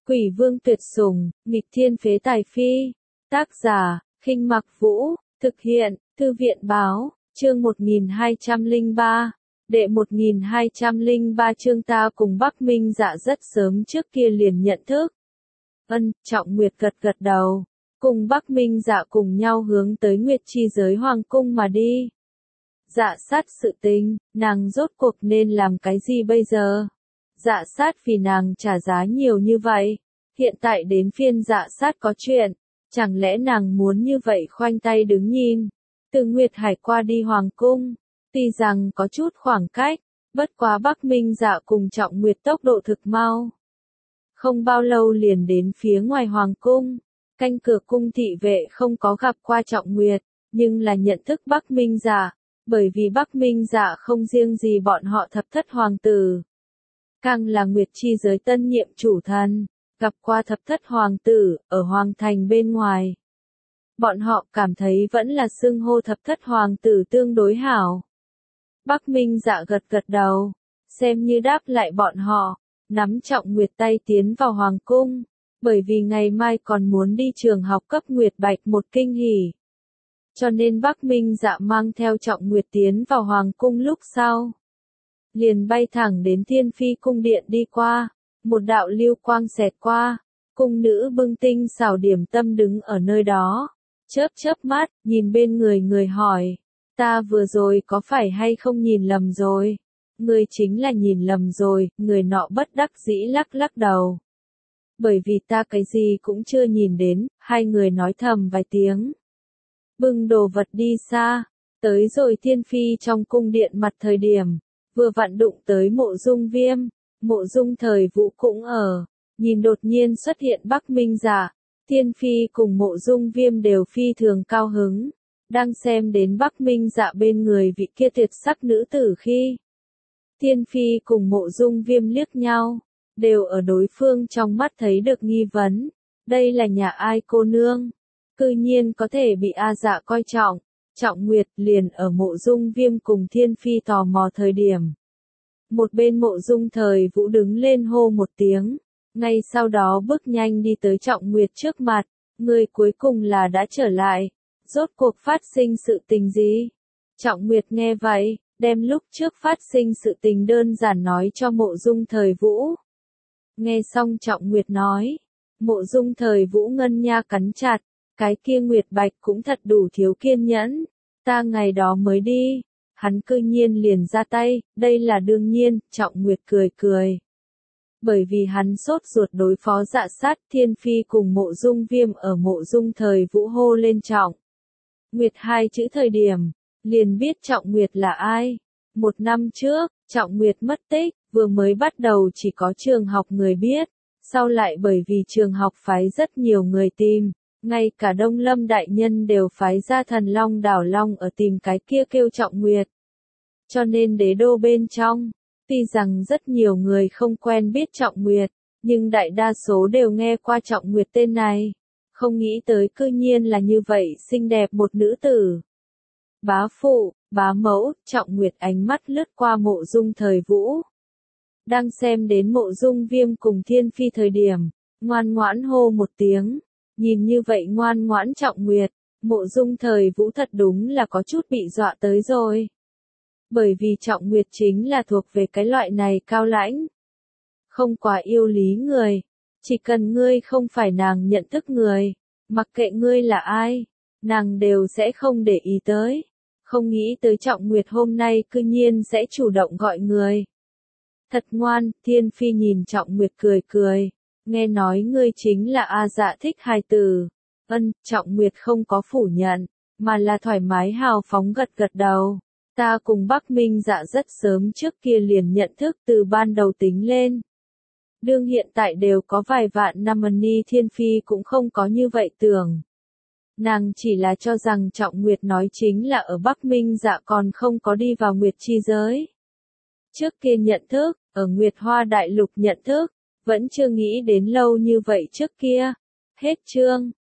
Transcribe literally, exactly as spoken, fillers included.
Quỷ vương tuyệt sủng, nghịch thiên phế tài phi. Tác giả, Khinh Mặc Vũ, thực hiện, Thư viện Báo, chương một nghìn hai trăm lẻ ba. Đệ một nghìn hai trăm lẻ ba chương ta cùng Bắc Minh Dạ rất sớm trước kia liền nhận thức. Ân, Trọng Nguyệt gật gật đầu, cùng Bắc Minh Dạ cùng nhau hướng tới Nguyệt Chi giới hoàng cung mà đi. Dạ sát sự tình, nàng rốt cuộc nên làm cái gì bây giờ? Dạ sát vì nàng trả giá nhiều như vậy, hiện tại đến phiên dạ sát có chuyện, chẳng lẽ nàng muốn như vậy khoanh tay đứng nhìn? Từ Nguyệt Hải qua đi hoàng cung, tuy rằng có chút khoảng cách, bất quá Bắc Minh Dạ cùng Trọng Nguyệt tốc độ thực mau. Không bao lâu liền đến phía ngoài hoàng cung, canh cửa cung thị vệ không có gặp qua Trọng Nguyệt, nhưng là nhận thức Bắc Minh Dạ, bởi vì Bắc Minh Dạ không riêng gì bọn họ thập thất hoàng tử, càng là Nguyệt Chi giới tân nhiệm chủ thần, gặp qua thập thất hoàng tử, ở hoàng thành bên ngoài. Bọn họ cảm thấy vẫn là xưng hô thập thất hoàng tử tương đối hảo. Bắc Minh Dạ gật gật đầu, xem như đáp lại bọn họ, nắm Trọng Nguyệt tay tiến vào hoàng cung, bởi vì ngày mai còn muốn đi trường học cấp Nguyệt Bạch một kinh hỉ. Cho nên Bắc Minh Dạ mang theo Trọng Nguyệt tiến vào hoàng cung lúc sau, liền bay thẳng đến Thiên Phi cung điện đi qua, một đạo lưu quang xẹt qua, cung nữ bưng tinh xảo điểm tâm đứng ở nơi đó, chớp chớp mắt, nhìn bên người người hỏi, ta vừa rồi có phải hay không nhìn lầm rồi? Người chính là nhìn lầm rồi, người nọ bất đắc dĩ lắc lắc đầu. Bởi vì ta cái gì cũng chưa nhìn đến, hai người nói thầm vài tiếng. Bưng đồ vật đi xa, tới rồi Thiên Phi trong cung điện mặt thời điểm, vừa vặn đụng tới Mộ Dung Viêm, Mộ Dung Thời Vũ cũng ở, nhìn đột nhiên xuất hiện Bắc Minh Dạ, Thiên Phi cùng Mộ Dung Viêm đều phi thường cao hứng, đang xem đến Bắc Minh Dạ bên người vị kia tuyệt sắc nữ tử khi. Thiên Phi cùng Mộ Dung Viêm liếc nhau, đều ở đối phương trong mắt thấy được nghi vấn, đây là nhà ai cô nương, cư nhiên có thể bị A Dạ coi trọng. Trọng Nguyệt liền ở Mộ Dung Viêm cùng Thiên Phi tò mò thời điểm. Một bên Mộ Dung Thời Vũ đứng lên hô một tiếng, ngay sau đó bước nhanh đi tới Trọng Nguyệt trước mặt, người cuối cùng là đã trở lại, rốt cuộc phát sinh sự tình gì? Trọng Nguyệt nghe vậy, đem lúc trước phát sinh sự tình đơn giản nói cho Mộ Dung Thời Vũ. Nghe xong Trọng Nguyệt nói, Mộ Dung Thời Vũ ngân nha cắn chặt. Cái kia Nguyệt Bạch cũng thật đủ thiếu kiên nhẫn, ta ngày đó mới đi, hắn cư nhiên liền ra tay, đây là đương nhiên, Trọng Nguyệt cười cười. Bởi vì hắn sốt ruột đối phó Dạ sát, Thiên Phi cùng Mộ Dung Viêm ở Mộ Dung Thời Vũ hô lên Trọng Nguyệt hai chữ thời điểm, liền biết Trọng Nguyệt là ai. Một năm trước, Trọng Nguyệt mất tích, vừa mới bắt đầu chỉ có trường học người biết, sau lại bởi vì trường học phái rất nhiều người tìm. Ngay cả Đông Lâm đại nhân đều phái ra thần long đảo long ở tìm cái kia kêu Trọng Nguyệt. Cho nên đế đô bên trong, tuy rằng rất nhiều người không quen biết Trọng Nguyệt, nhưng đại đa số đều nghe qua Trọng Nguyệt tên này. Không nghĩ tới cư nhiên là như vậy xinh đẹp một nữ tử. Bá phụ, bá mẫu, Trọng Nguyệt ánh mắt lướt qua Mộ Dung Thời Vũ. Đang xem đến Mộ Dung Viêm cùng Thiên Phi thời điểm, ngoan ngoãn hô một tiếng. Nhìn như vậy ngoan ngoãn Trọng Nguyệt, Mộ Dung Thời Vũ thật đúng là có chút bị dọa tới rồi. Bởi vì Trọng Nguyệt chính là thuộc về cái loại này cao lãnh. Không quá yêu lý người. Chỉ cần ngươi không phải nàng nhận thức người, mặc kệ ngươi là ai, nàng đều sẽ không để ý tới. Không nghĩ tới Trọng Nguyệt hôm nay cư nhiên sẽ chủ động gọi người. Thật ngoan, Thiên Phi nhìn Trọng Nguyệt cười cười. Nghe nói ngươi chính là A Dạ thích hài tử. Ân, Trọng Nguyệt không có phủ nhận, mà là thoải mái hào phóng gật gật đầu. Ta cùng Bắc Minh Dạ rất sớm trước kia liền nhận thức từ ban đầu tính lên. Đương hiện tại đều có vài vạn năm ni Thiên Phi cũng không có như vậy tưởng. Nàng chỉ là cho rằng Trọng Nguyệt nói chính là ở Bắc Minh Dạ còn không có đi vào Nguyệt Chi giới. Trước kia nhận thức, ở Nguyệt Hoa Đại Lục nhận thức. Vẫn chưa nghĩ đến lâu như vậy trước kia. Hết chương.